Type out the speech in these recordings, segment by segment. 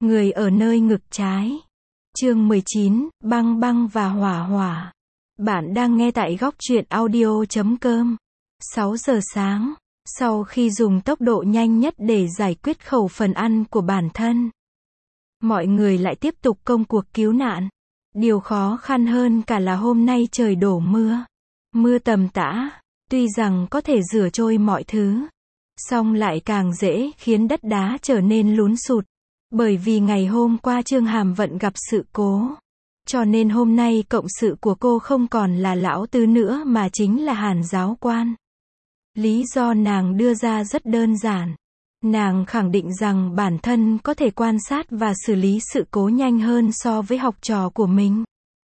Người ở nơi ngực trái. Chương 19, băng băng và hỏa hỏa. Bạn đang nghe tại góc truyện audio.com. 6 giờ sáng, sau khi dùng tốc độ nhanh nhất để giải quyết khẩu phần ăn của bản thân, mọi người lại tiếp tục công cuộc cứu nạn. Điều khó khăn hơn cả là hôm nay trời đổ mưa. Mưa tầm tã, tuy rằng có thể rửa trôi mọi thứ, song lại càng dễ khiến đất đá trở nên lún sụt. Bởi vì ngày hôm qua Trương Hàm Vận gặp sự cố, cho nên hôm nay cộng sự của cô không còn là lão tứ nữa mà chính là Hàn giáo quan. Lý do nàng đưa ra rất đơn giản. Nàng khẳng định rằng bản thân có thể quan sát và xử lý sự cố nhanh hơn so với học trò của mình.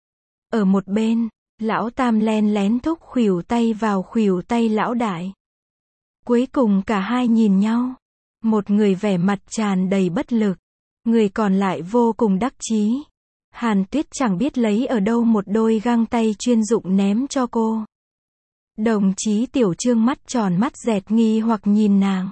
Ở một bên, lão Tam len lén thúc khuỷu tay vào khuỷu tay lão đại. Cuối cùng cả hai nhìn nhau. Một người vẻ mặt tràn đầy bất lực, người còn lại vô cùng đắc chí. Hàn Tuyết chẳng biết lấy ở đâu một đôi găng tay chuyên dụng ném cho cô. Đồng chí Tiểu Trương mắt tròn mắt dẹt nghi hoặc nhìn nàng.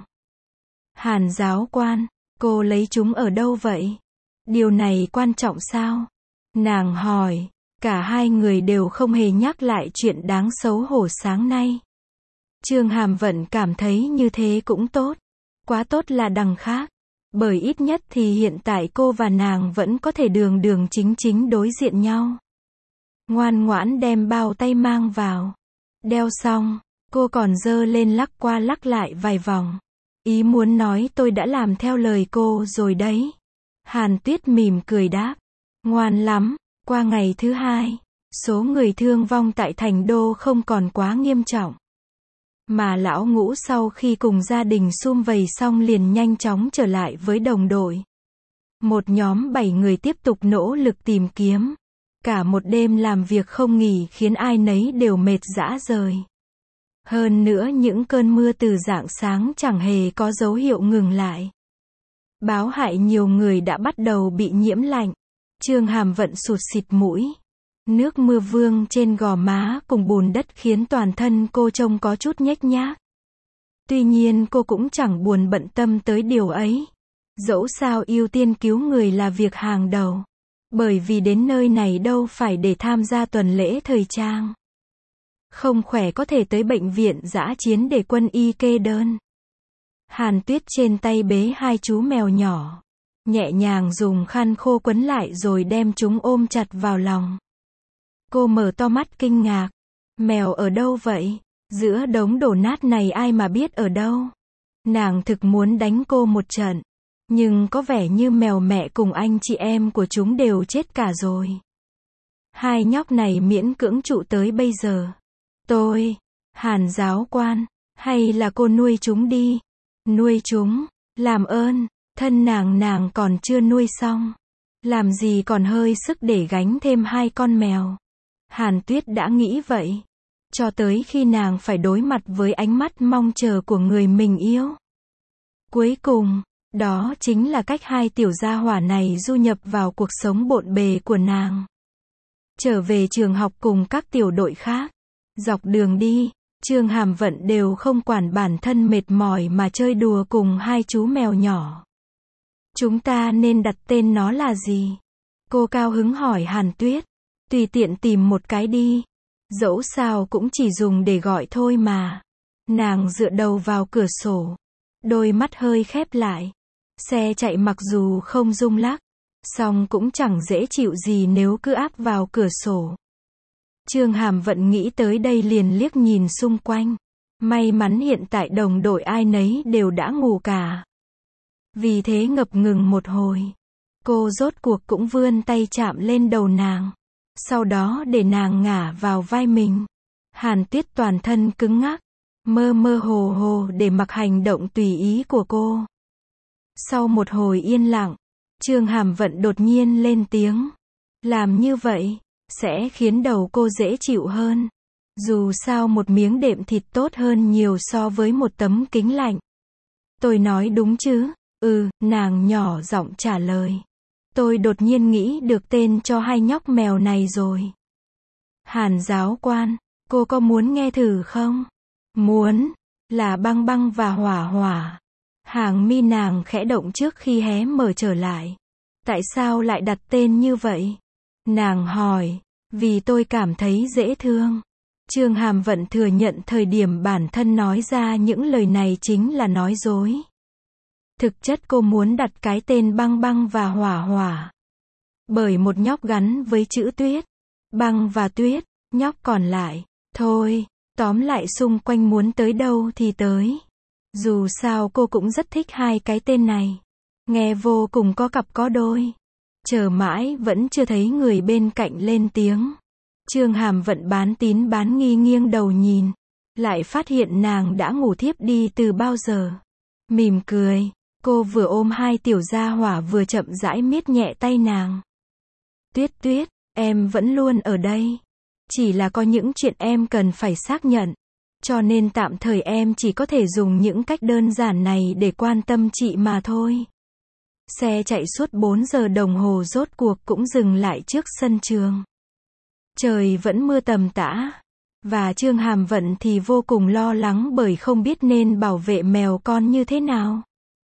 Hàn giáo quan, cô lấy chúng ở đâu vậy? Điều này quan trọng sao? Nàng hỏi. Cả hai người đều không hề nhắc lại chuyện đáng xấu hổ sáng nay. Trương Hàm Vận cảm thấy như thế cũng tốt. Quá tốt là đằng khác. Bởi ít nhất thì hiện tại cô và nàng vẫn có thể đường đường chính chính đối diện nhau. Ngoan ngoãn đem bao tay mang vào. Đeo xong, cô còn giơ lên lắc qua lắc lại vài vòng. Ý muốn nói tôi đã làm theo lời cô rồi đấy. Hàn Tuyết mỉm cười đáp. Ngoan lắm. Qua ngày thứ hai, số người thương vong tại thành đô không còn quá nghiêm trọng. Mà lão Ngũ sau khi cùng gia đình sum vầy xong liền nhanh chóng trở lại với đồng đội. Một nhóm 7 người tiếp tục nỗ lực tìm kiếm. Cả một đêm làm việc không nghỉ khiến ai nấy đều mệt rã rời. Hơn nữa những cơn mưa từ rạng sáng chẳng hề có dấu hiệu ngừng lại. Báo hại nhiều người đã bắt đầu bị nhiễm lạnh. Trương Hàm Vận sụt xịt mũi. Nước mưa vương trên gò má cùng bùn đất khiến toàn thân cô trông có chút nhếch nhác. Tuy nhiên cô cũng chẳng buồn bận tâm tới điều ấy. Dẫu sao ưu tiên cứu người là việc hàng đầu. Bởi vì đến nơi này đâu phải để tham gia tuần lễ thời trang. Không khỏe có thể tới bệnh viện dã chiến để quân y kê đơn. Hàn Tuyết trên tay bế hai chú mèo nhỏ. Nhẹ nhàng dùng khăn khô quấn lại rồi đem chúng ôm chặt vào lòng. Cô mở to mắt kinh ngạc. Mèo ở đâu vậy? Giữa đống đổ nát này ai mà biết ở đâu? Nàng thực muốn đánh cô một trận. Nhưng có vẻ như mèo mẹ cùng anh chị em của chúng đều chết cả rồi. Hai nhóc này miễn cưỡng trụ tới bây giờ. Tôi, Hàn giáo quan, hay là cô nuôi chúng đi? Nuôi chúng, làm ơn. Thân nàng còn chưa nuôi xong. Làm gì còn hơi sức để gánh thêm hai con mèo. Hàn Tuyết đã nghĩ vậy. Cho tới khi nàng phải đối mặt với ánh mắt mong chờ của người mình yêu. Cuối cùng, đó chính là cách hai tiểu gia hỏa này du nhập vào cuộc sống bộn bề của nàng. Trở về trường học cùng các tiểu đội khác. Dọc đường đi, Trương Hàm Vận đều không quản bản thân mệt mỏi mà chơi đùa cùng hai chú mèo nhỏ. Chúng ta nên đặt tên nó là gì? Cô cao hứng hỏi Hàn Tuyết. Tùy tiện tìm một cái đi. Dẫu sao cũng chỉ dùng để gọi thôi mà. Nàng dựa đầu vào cửa sổ. Đôi mắt hơi khép lại. Xe chạy mặc dù không rung lắc, song cũng chẳng dễ chịu gì nếu cứ áp vào cửa sổ. Trương Hàm Vận nghĩ tới đây liền liếc nhìn xung quanh. May mắn hiện tại đồng đội ai nấy đều đã ngủ cả. Vì thế ngập ngừng một hồi. Cô rốt cuộc cũng vươn tay chạm lên đầu nàng. Sau đó để nàng ngả vào vai mình. Hàn Tuyết toàn thân cứng ngắc. Mơ mơ hồ hồ để mặc hành động tùy ý của cô. Sau một hồi yên lặng, Trương Hàm Vận đột nhiên lên tiếng. Làm như vậy, sẽ khiến đầu cô dễ chịu hơn. Dù sao một miếng đệm thịt tốt hơn nhiều so với một tấm kính lạnh. Tôi nói đúng chứ? Nàng nhỏ giọng trả lời. Tôi đột nhiên nghĩ được tên cho hai nhóc mèo này rồi. Hàn giáo quan, cô có muốn nghe thử không? Muốn, là băng băng và hỏa hỏa. Hàng mi nàng khẽ động trước khi hé mở trở lại. Tại sao lại đặt tên như vậy? Nàng hỏi. Vì tôi cảm thấy dễ thương. Trương Hàm Vận thừa nhận thời điểm bản thân nói ra những lời này chính là nói dối. Thực chất cô muốn đặt cái tên Băng Băng và Hỏa Hỏa. Bởi một nhóc gắn với chữ Tuyết. Băng và Tuyết, nhóc còn lại. Thôi, tóm lại xung quanh muốn tới đâu thì tới. Dù sao cô cũng rất thích hai cái tên này. Nghe vô cùng có cặp có đôi. Chờ mãi vẫn chưa thấy người bên cạnh lên tiếng. Trương Hàm Vận bán tín bán nghi nghiêng đầu nhìn. Lại phát hiện nàng đã ngủ thiếp đi từ bao giờ. Mỉm cười. Cô vừa ôm hai tiểu gia hỏa vừa chậm rãi miết nhẹ tay nàng. Tuyết Tuyết, em vẫn luôn ở đây. Chỉ là có những chuyện em cần phải xác nhận. Cho nên tạm thời em chỉ có thể dùng những cách đơn giản này để quan tâm chị mà thôi. Xe chạy suốt 4 giờ đồng hồ rốt cuộc cũng dừng lại trước sân trường. Trời vẫn mưa tầm tã. Và Trương Hàm Vận thì vô cùng lo lắng bởi không biết nên bảo vệ mèo con như thế nào.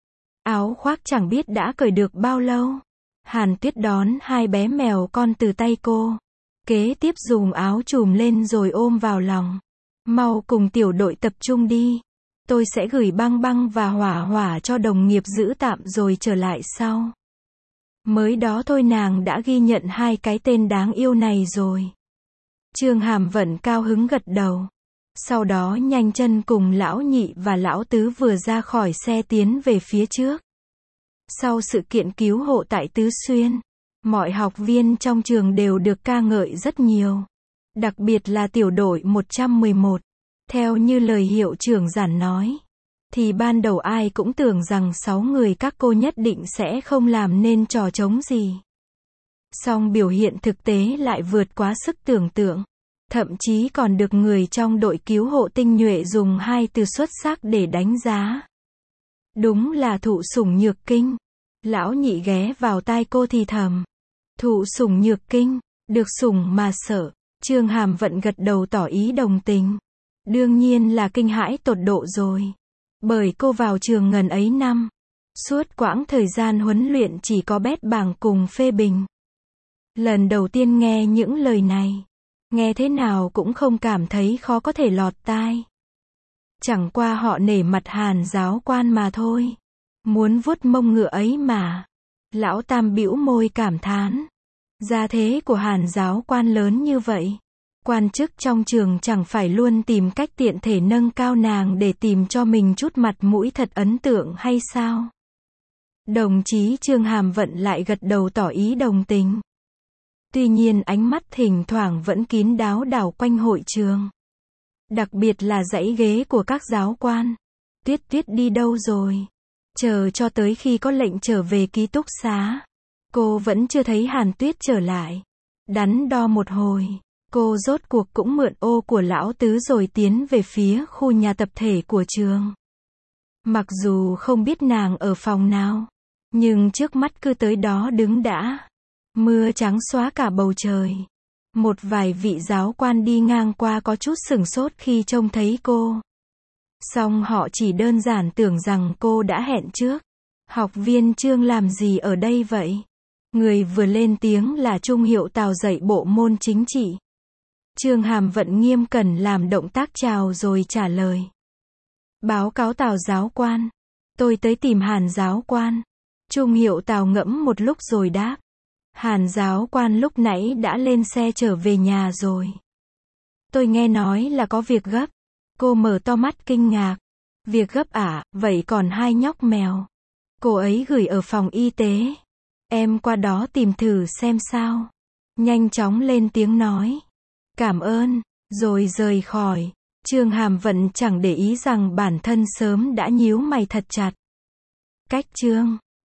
Áo khoác chẳng biết đã cởi được bao lâu. Hàn Tuyết đón hai bé mèo con từ tay cô. Kế tiếp dùng áo trùm lên rồi ôm vào lòng. Mau cùng tiểu đội tập trung đi. Tôi sẽ gửi Băng Băng và Hỏa Hỏa cho đồng nghiệp giữ tạm rồi trở lại sau. Mới đó thôi nàng đã ghi nhận hai cái tên đáng yêu này rồi. Trương Hàm Vận cao hứng gật đầu. Sau đó nhanh chân cùng lão nhị và lão tứ vừa ra khỏi xe tiến về phía trước. Sau sự kiện cứu hộ tại Tứ Xuyên, mọi học viên trong trường đều được ca ngợi rất nhiều. Đặc biệt là tiểu đội 111. Theo như lời hiệu trưởng giản nói, thì ban đầu ai cũng tưởng rằng 6 người các cô nhất định sẽ không làm nên trò trống gì. Song biểu hiện thực tế lại vượt quá sức tưởng tượng. Thậm chí còn được người trong đội cứu hộ tinh nhuệ dùng hai từ xuất sắc để đánh giá. Đúng là thụ sủng nhược kinh. Lão nhị ghé vào tai cô thì thầm. Thụ sủng nhược kinh, được sủng mà sợ. Trương Hàm Vận gật đầu tỏ ý đồng tình. Đương nhiên là kinh hãi tột độ rồi. Bởi cô vào trường ngần ấy năm. Suốt quãng thời gian huấn luyện chỉ có bét bảng cùng phê bình. Lần đầu tiên nghe những lời này. Nghe thế nào cũng không cảm thấy khó có thể lọt tai. Chẳng qua họ nể mặt Hàn giáo quan mà thôi. Muốn vuốt mông ngựa ấy mà. Lão Tam bĩu môi cảm thán. Gia thế của Hàn giáo quan lớn như vậy. Quan chức trong trường chẳng phải luôn tìm cách tiện thể nâng cao nàng để tìm cho mình chút mặt mũi thật ấn tượng hay sao? Đồng chí Trương Hàm Vận lại gật đầu tỏ ý đồng tình. Tuy nhiên ánh mắt thỉnh thoảng vẫn kín đáo đảo quanh hội trường. Đặc biệt là dãy ghế của các giáo quan. Tuyết Tuyết đi đâu rồi? Chờ cho tới khi có lệnh trở về ký túc xá. Cô vẫn chưa thấy Hàn Tuyết trở lại. Đắn đo một hồi. Cô rốt cuộc cũng mượn ô của lão tứ rồi tiến về phía khu nhà tập thể của trường. Mặc dù không biết nàng ở phòng nào. Nhưng trước mắt cứ tới đó đứng đã. Mưa trắng xóa cả bầu trời. Một vài vị giáo quan đi ngang qua có chút sửng sốt khi trông thấy cô. Song họ chỉ đơn giản tưởng rằng cô đã hẹn trước. Học viên Trương làm gì ở đây vậy? Người vừa lên tiếng là Trung Hiệu Tào dạy bộ môn chính trị. Trương Hàm Vận nghiêm cẩn làm động tác chào rồi trả lời. Báo cáo Tào giáo quan. Tôi tới tìm Hàn giáo quan. Trung Hiệu Tào ngẫm một lúc rồi đáp. Hàn giáo quan lúc nãy đã lên xe trở về nhà rồi. Tôi nghe nói là có việc gấp. Cô mở to mắt kinh ngạc. Việc gấp à, vậy còn hai nhóc mèo. Cô ấy gửi ở phòng y tế. Em qua đó tìm thử xem sao. Nhanh chóng lên tiếng nói. Cảm ơn, rồi rời khỏi. Trương Hàm Vận chẳng để ý rằng bản thân sớm đã nhíu mày thật chặt. Cách chương